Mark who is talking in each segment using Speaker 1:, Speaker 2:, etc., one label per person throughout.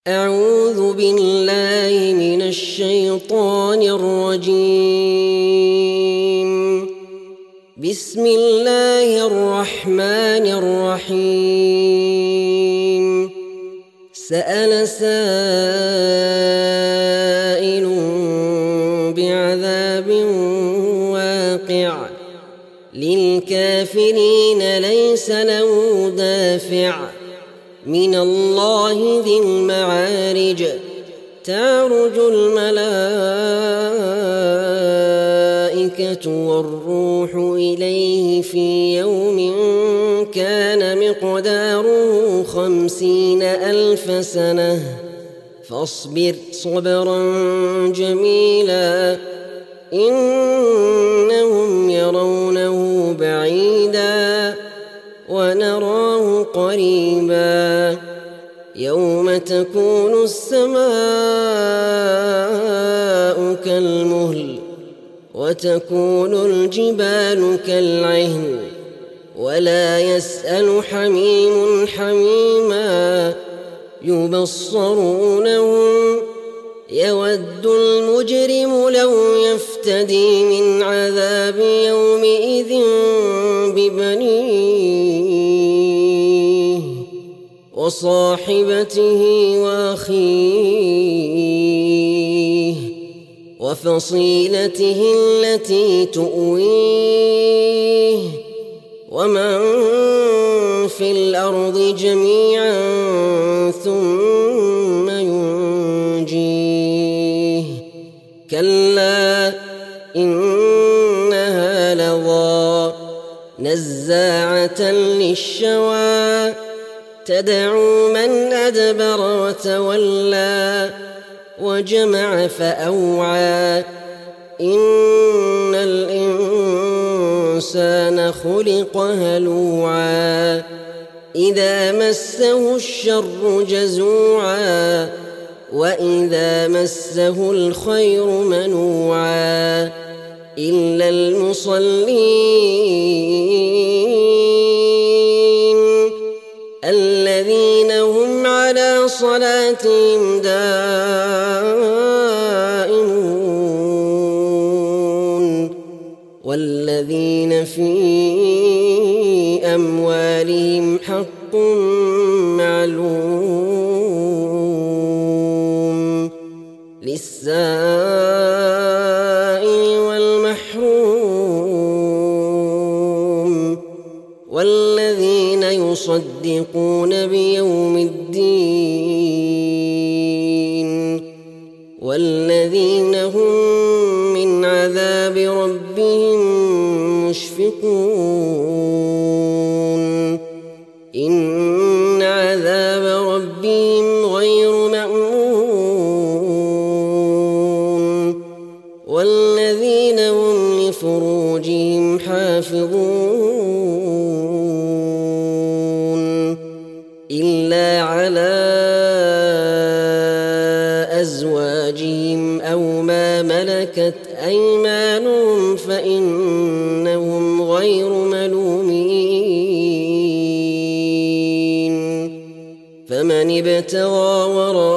Speaker 1: أعوذ بالله من الشيطان الرجيم. بسم الله الرحمن الرحيم. سأل سائل بعذاب واقع للكافرين ليس له دافع من الله ذي المعارج. تعرج الملائكة والروح إليه في يوم كان مقداره 50,000 سنة فاصبر صبرا جميلا إنهم يرونه بعيدا ونراه قريبا. يوم تكون السماء كالمهل وتكون الجبال كالعهن ولا يسأل حميم حميما يبصرونهم يود المجرم لو يفتدي من عذاب يومئذ ببنيه وصاحبته وأخيه وفصيلته التي تؤويه ومن في الأرض جميعا ثم ينجيه. كلا إنها لظى نزاعة للشوى تدعو من أدبر وتولى وجمع فأوعى. إن الإنسان خلق هلوعا إذا مسه الشر جزوعا وإذا مسه الخير منوعا إلا المصلين الذين هم على صلاتهم دائمون والذين في أموالهم حق معلوم للسائل والمحروم والذين يصدقون بيوم الدين والذين هم من عذاب ربهم مشفقون. إن عذاب ربهم غير مأمون والذين هم لفروجهم حافظون إلا على أزواجهم أو ما ملكت أيمانهم فإنهم غير ملومين. فمن ابتغى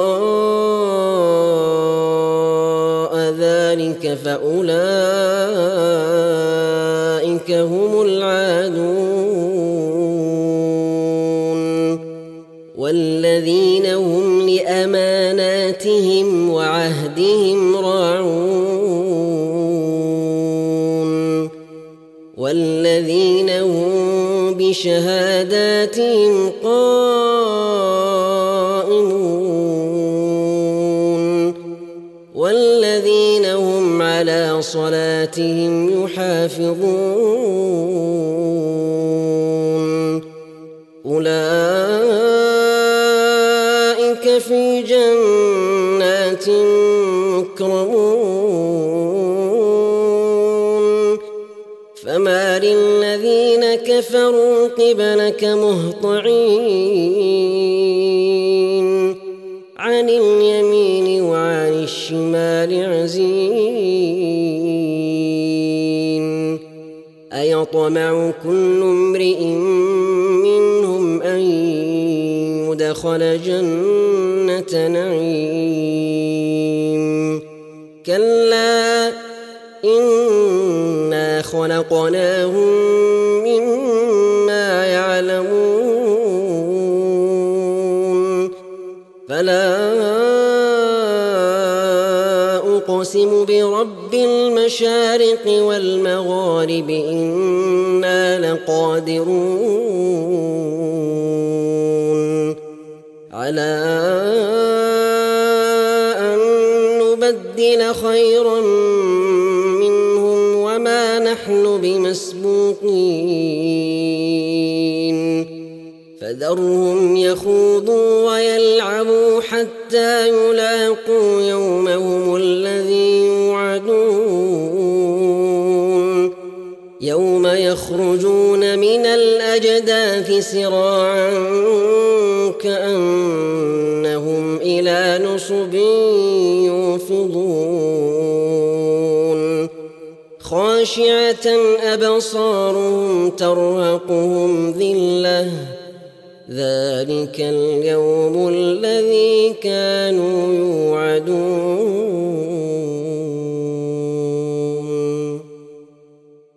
Speaker 1: وراء ذلك فأولئك هم العادون والذين هم لأماناتهم وعهدهم راعون والذين هم بشهاداتهم قائمون والذين هم على صلاتهم يحافظون أولئك في جنات مكرمون. فما للذين كفروا قبلك مهطعين عن اليمين وعن الشمال عزين. أيطمع كل امرئ منهم أن يدخل ودخل جنة نعيم كلا إنا خلقناهم مما يعلمون فلا أقسم برب المشارق والمغارب إنا لقادرون على أن نبدل خيرا منهم وما نحن بمسبوقين فذرهم يخوضوا ويلعبوا حتى يلاقوا يومهم الذي يوعدون يوم يخرجون من الأجداث سراعا كأنهم إلى نصب يوفضون خاشعة أبصارهم ترهقهم ذلة ذلك اليوم الذي كانوا يوعدون